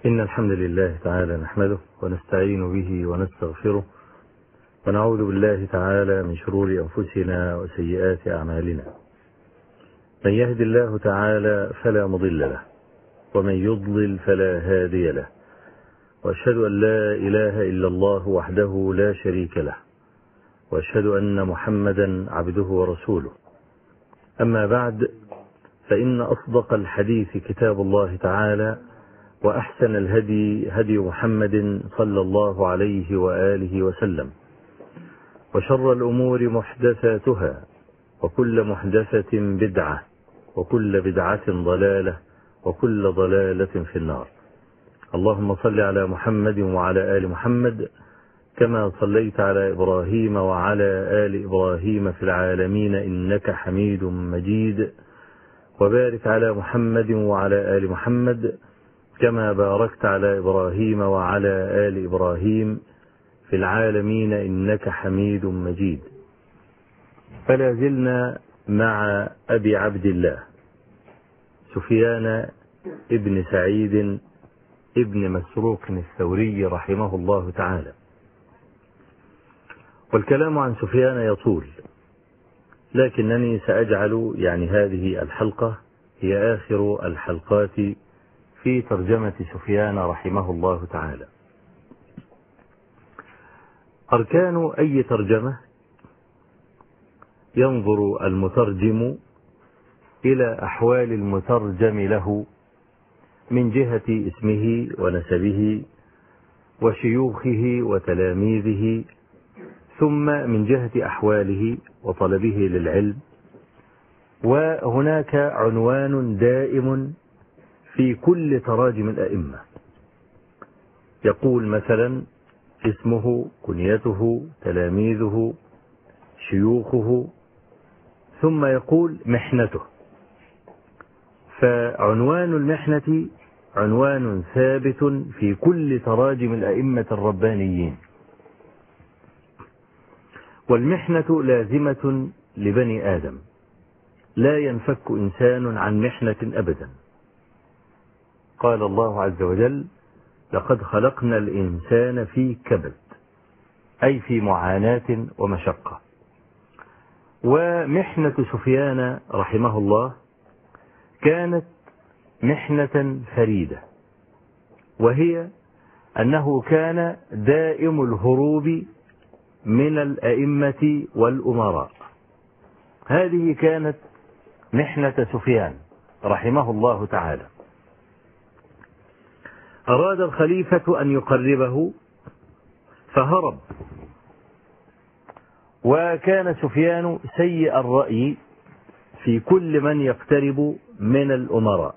إن الحمد لله تعالى نحمده ونستعين به ونستغفره ونعوذ بالله تعالى من شرور أنفسنا وسيئات أعمالنا. من يهد الله تعالى فلا مضل له ومن يضلل فلا هادي له، وأشهد أن لا إله إلا الله وحده لا شريك له، وأشهد أن محمدا عبده ورسوله. أما بعد، فإن أصدق الحديث كتاب الله تعالى، وأحسن الهدي هدي محمد صلى الله عليه وآله وسلم، وشر الأمور محدثاتها، وكل محدثة بدعة، وكل بدعة ضلالة، وكل ضلالة في النار. اللهم صل على محمد وعلى آل محمد كما صليت على إبراهيم وعلى آل إبراهيم في العالمين إنك حميد مجيد، وبارك على محمد وعلى آل محمد كما باركت على إبراهيم وعلى آل إبراهيم في العالمين إنك حميد مجيد. فلا زلنا مع أبي عبد الله سفيان ابن سعيد ابن مسروق الثوري رحمه الله تعالى، والكلام عن سفيان يطول، لكنني سأجعل هذه الحلقة هي آخر الحلقات في ترجمة سفيان رحمه الله تعالى. أركان أي ترجمة: ينظر المترجم إلى أحوال المترجم له من جهة اسمه ونسبه وشيوخه وتلاميذه، ثم من جهة أحواله وطلبه للعلم. وهناك عنوان دائم في كل تراجم الأئمة، يقول مثلا اسمه، كنيته، تلاميذه، شيوخه، ثم يقول محنته. فعنوان المحنة عنوان ثابت في كل تراجم الأئمة الربانيين، والمحنة لازمة لبني آدم، لا ينفك إنسان عن محنة أبدا. قال الله عز وجل: لقد خلقنا الإنسان في كبد، أي في معاناة ومشقة. ومحنة سفيان رحمه الله كانت محنة فريدة، وهي أنه كان دائم الهروب من الأئمة والأمراء. هذه كانت محنة سفيان رحمه الله تعالى. أراد الخليفة أن يقربه فهرب، وكان سفيان سيء الرأي في كل من يقترب من الأمراء،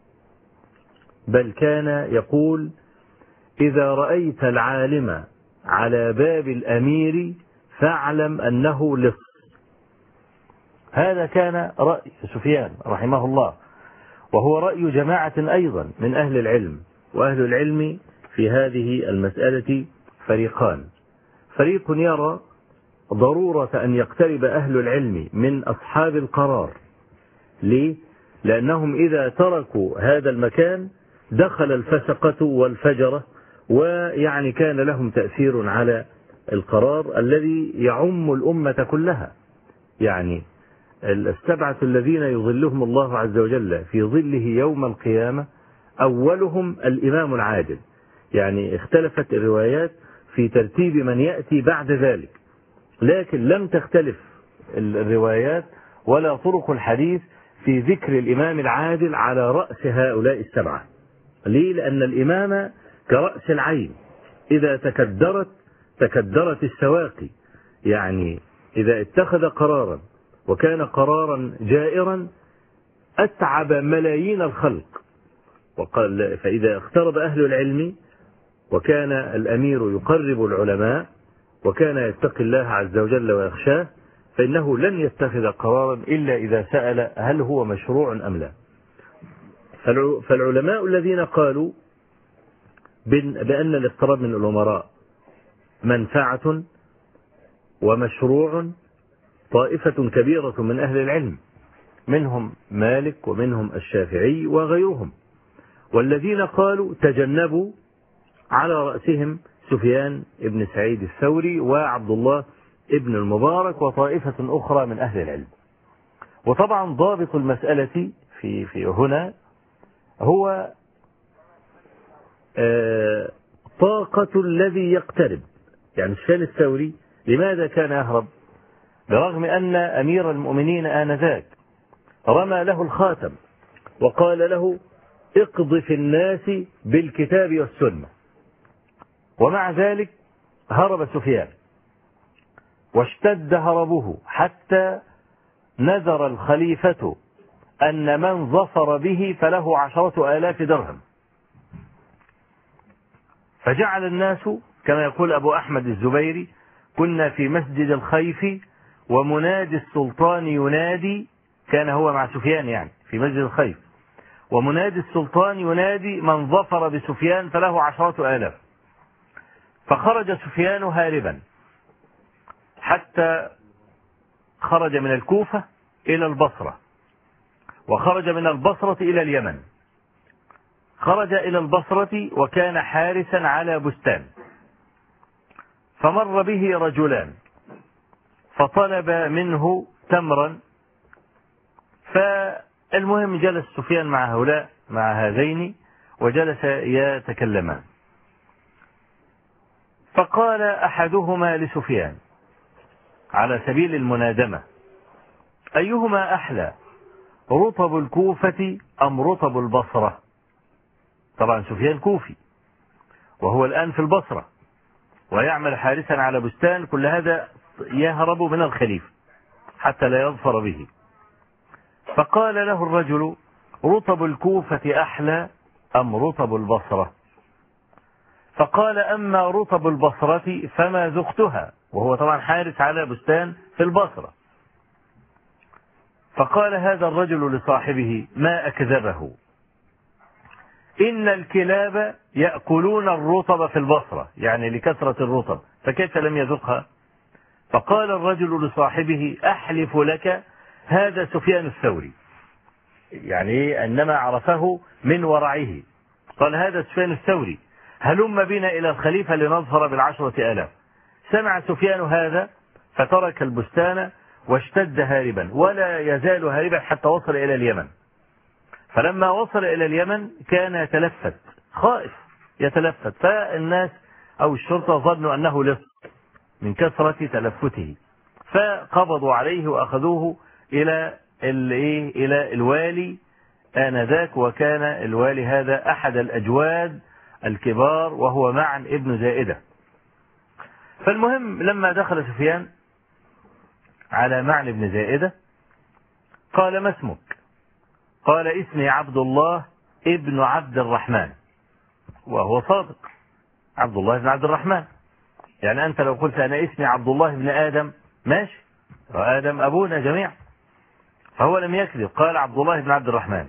بل كان يقول: إذا رأيت العالم على باب الأمير فاعلم أنه لص. هذا كان رأي سفيان رحمه الله، وهو رأي جماعة أيضا من أهل العلم. وأهل العلم في هذه المسألة فريقان: فريق يرى ضرورة أن يقترب أهل العلم من أصحاب القرار. ليه؟ لأنهم إذا تركوا هذا المكان دخل الفسقة والفجرة، كان لهم تأثير على القرار الذي يعم الأمة كلها. السبعة الذين يظلهم الله عز وجل في ظله يوم القيامة أولهم الإمام العادل. اختلفت الروايات في ترتيب من يأتي بعد ذلك، لكن لم تختلف الروايات ولا طرق الحديث في ذكر الإمام العادل على رأس هؤلاء السبعة. ليه؟ لأن الإمام كرأس العين، إذا تكدرت السواقي. إذا اتخذ قرارا وكان قرارا جائرا أتعب ملايين الخلق. وقال: فإذا اقترب أهل العلم وكان الأمير يقرب العلماء وكان يتقي الله عز وجل ويخشاه، فإنه لن يتخذ قرارا إلا إذا سأل هل هو مشروع أم لا. فالعلماء الذين قالوا بأن الاقتراب من الأمراء منفعة ومشروع طائفة كبيرة من أهل العلم، منهم مالك ومنهم الشافعي وغيرهم. والذين قالوا تجنبوا على رأسهم سفيان بن سعيد الثوري وعبد الله ابن المبارك وطائفة أخرى من أهل العلم. وطبعا ضابط المسألة في هنا هو طاقة الذي يقترب. يعني سفيان الثوري لماذا كان يهرب؟ برغم أن أمير المؤمنين آنذاك رمى له الخاتم وقال له اقض في الناس بالكتاب والسنة، ومع ذلك هرب سفيان واشتد هربه حتى نذر الخليفة أن من ظفر به فله 10,000 درهم. فجعل الناس كما يقول أبو أحمد الزبيري كنا في مسجد الخيف ومنادي السلطان ينادي، كان هو مع سفيان يعني في مسجد الخيف، ومنادي السلطان ينادي من ظفر بسفيان فله 10,000. فخرج سفيان هاربا حتى خرج من الكوفة إلى البصرة، وخرج من البصرة إلى اليمن. خرج إلى البصرة وكان حارسا على بستان، فمر به رجلان فطلب منه تمرا، فالمهم جلس سفيان مع هذين وجلس يتكلمان. فقال أحدهما لسفيان على سبيل المنادمة أيهما أحلى، رطب الكوفة أم رطب البصرة؟ طبعا سفيان كوفي وهو الآن في البصرة ويعمل حارسا على بستان، كل هذا يهرب من الخليفة حتى لا يظفر به. فقال له الرجل رطب الكوفة أحلى أم رطب البصرة؟ فقال أما رطب البصرة فما ذقتها، وهو طبعا حارس على بستان في البصرة. فقال هذا الرجل لصاحبه ما أكذبه، إن الكلاب يأكلون الرطب في البصرة، يعني لكثرة الرطب، فكيف لم يذقها؟ فقال الرجل لصاحبه أحلف لك هذا سفيان الثوري، يعني أنما عرفه من ورعه. قال هذا سفيان الثوري، هلم بنا إلى الخليفة لنظفر ب10,000. سمع سفيان هذا فترك البستان واشتد هاربا، ولا يزال هاربا حتى وصل إلى اليمن. فلما وصل إلى اليمن كان يتلفت، خائف يتلفت، فالناس أو الشرطة ظنوا أنه لص من كثرة تلفته، فقبضوا عليه وأخذوه إلى الوالي آنذاك، وكان الوالي هذا أحد الأجواد الكبار وهو معن ابن زائدة. فالمهم لما دخل سفيان على معن بن زائدة قال ما اسمك؟ قال اسمي عبد الله ابن عبد الرحمن، وهو صادق، عبد الله بن عبد الرحمن. يعني أنت لو قلت أنا اسمي عبد الله بن آدم ماشي، وآدم أبونا جميعا، فهو لم يكذب، قال عبد الله بن عبد الرحمن.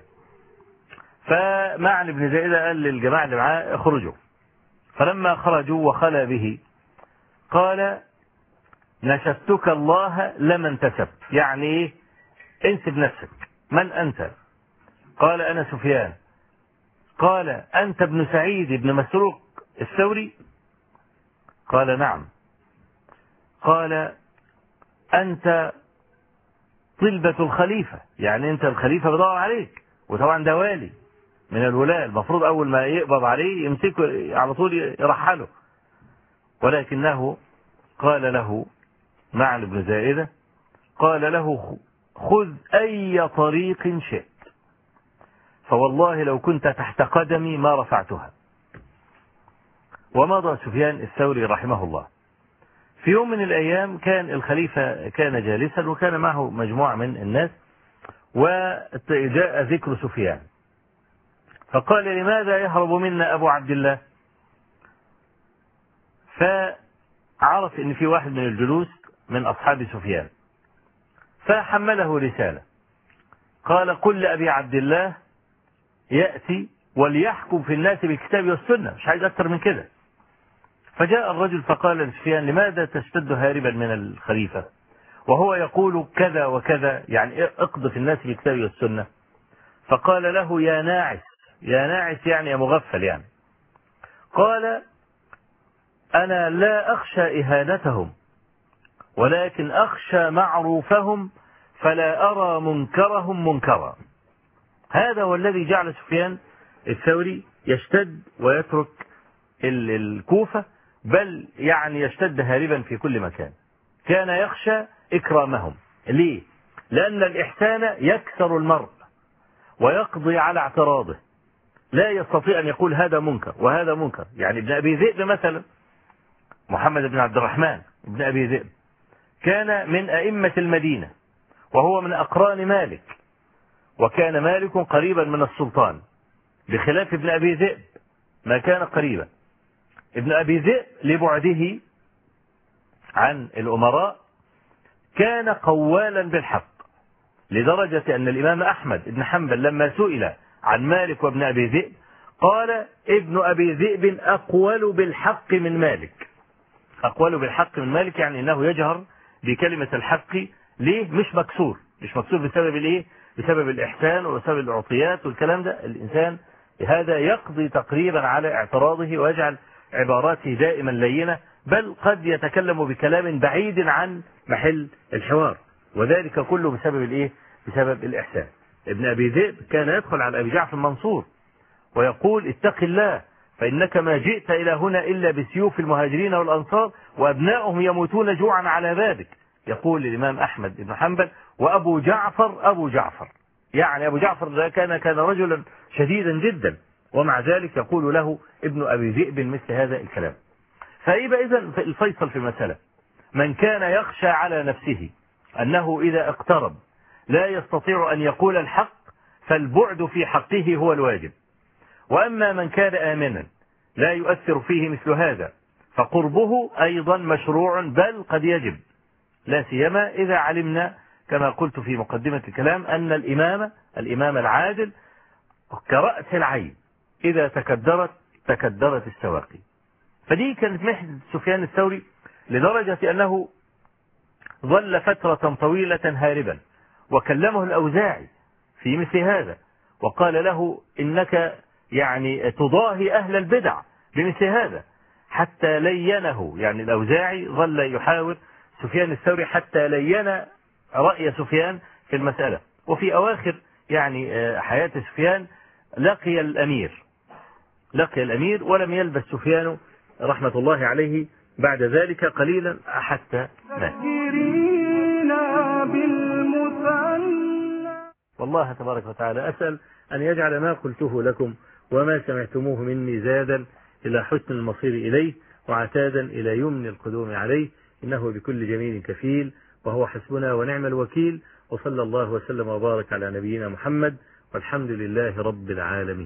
فمعن بن زائدة قال للجماعة اللي معاه اخرجوا. فلما خرجوا وخلى به قال نشدتك الله لما انتسبت، يعني ايه؟ انسب نفسك، من أنت؟ قال أنا سفيان. قال أنت ابن سعيد بن مسروق الثوري؟ قال نعم. قال أنت طلبة الخليفة، يعني أنت الخليفة بدور عليك، وطبعا ده والي من الولاة، المفروض أول ما يقبض عليه يمسكه على طول يرحله. ولكنه قال له معن بن زائدة قال له خذ أي طريق شئت، فوالله لو كنت تحت قدمي ما رفعتها. ومضى سفيان الثوري رحمه الله. في يوم من الأيام كان الخليفة كان جالسا وكان معه مجموعة من الناس، وجاء ذكر سفيان، فقال لماذا يهرب منا أبو عبد الله؟ فعرف ان في واحد من الجلوس من أصحاب سفيان، فحمله رسالة قال قل لأبي عبد الله يأتي وليحكم في الناس بالكتاب والسنة، مش عايز أكثر من كده. فجاء الرجل فقال لسفيان لماذا تشتد هاربا من الخليفة وهو يقول كذا وكذا، يعني اقض في الناس بالكتاب والسنة؟ فقال له يا ناعس يا ناعس يعني يا مغفل يعني. قال أنا لا أخشى إهانتهم ولكن أخشى معروفهم فلا أرى منكرهم منكرا. هذا هو الذي جعل سفيان الثوري يشتد ويترك الكوفة، بل يعني يشتد هاربا في كل مكان. كان يخشى إكرامهم. ليه؟ لأن الإحسان يكسر المرء ويقضي على اعتراضه، لا يستطيع أن يقول هذا منكر وهذا منكر. يعني ابن أبي ذئب مثلا، محمد بن عبد الرحمن ابن أبي ذئب، كان من أئمة المدينة وهو من أقران مالك، وكان مالك قريبا من السلطان بخلاف ابن أبي ذئب ما كان قريبا. ابن أبي ذئب لبعده عن الأمراء كان قوالا بالحق، لدرجة أن الإمام أحمد بن حنبل لما سئل عن مالك وابن أبي ذئب قال ابن أبي ذئب أقول بالحق من مالك. أقول بالحق من مالك يعني أنه يجهر بكلمة الحق. ليه؟ مش مكسور بسبب الإيه؟ بسبب الإحسان وبسبب العطيات والكلام ده. الإنسان هذا يقضي تقريبا على اعتراضه ويجعل عباراته دائما لينة، بل قد يتكلم بكلام بعيد عن محل الحوار، وذلك كله بسبب الإيه؟ بسبب الإحسان. ابن أبي ذئب كان يدخل على أبي جعفر المنصور ويقول اتق الله فإنك ما جئت إلى هنا إلا بسيوف المهاجرين والأنصار وأبنائهم يموتون جوعا على بابك. يقول الإمام أحمد بن حنبل وأبو جعفر يعني أبو جعفر ده كان رجلا شديدا جدا، ومع ذلك يقول له ابن أبي ذئب مثل هذا الكلام. فإذا الفيصل في المسألة من كان يخشى على نفسه أنه إذا اقترب لا يستطيع أن يقول الحق فالبعد في حقه هو الواجب، وأما من كان آمنا لا يؤثر فيه مثل هذا فقربه أيضا مشروع بل قد يجب، لا سيما إذا علمنا كما قلت في مقدمة الكلام أن الإمام العادل كرأس العين إذا تكدرت السواقي. فدي كانت محنة سفيان الثوري لدرجة أنه ظل فترة طويلة هاربا، وكلمه الأوزاعي في مثل هذا وقال له إنك يعني تضاهي أهل البدع بمثل هذا، حتى لينه. يعني الأوزاعي ظل يحاور سفيان الثوري حتى لين رأي سفيان في المسألة. وفي أواخر يعني حياة سفيان لقي الأمير ولم يلبس سفيان رحمة الله عليه بعد ذلك قليلا حتى مات. والله تبارك وتعالى أسأل أن يجعل ما قلته لكم وما سمعتموه مني زادا إلى حسن المصير إليه وعتادا إلى يمن القدوم عليه، إنه بكل جميل كفيل وهو حسبنا ونعم الوكيل. وصلى الله وسلم وبارك على نبينا محمد والحمد لله رب العالمين.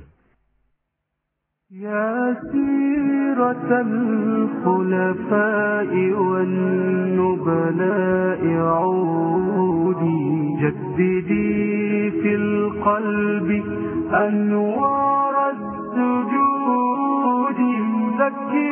يا سيرة الخلفاء والنبلاء عودي جددي في القلب أنوار السجود. ذكري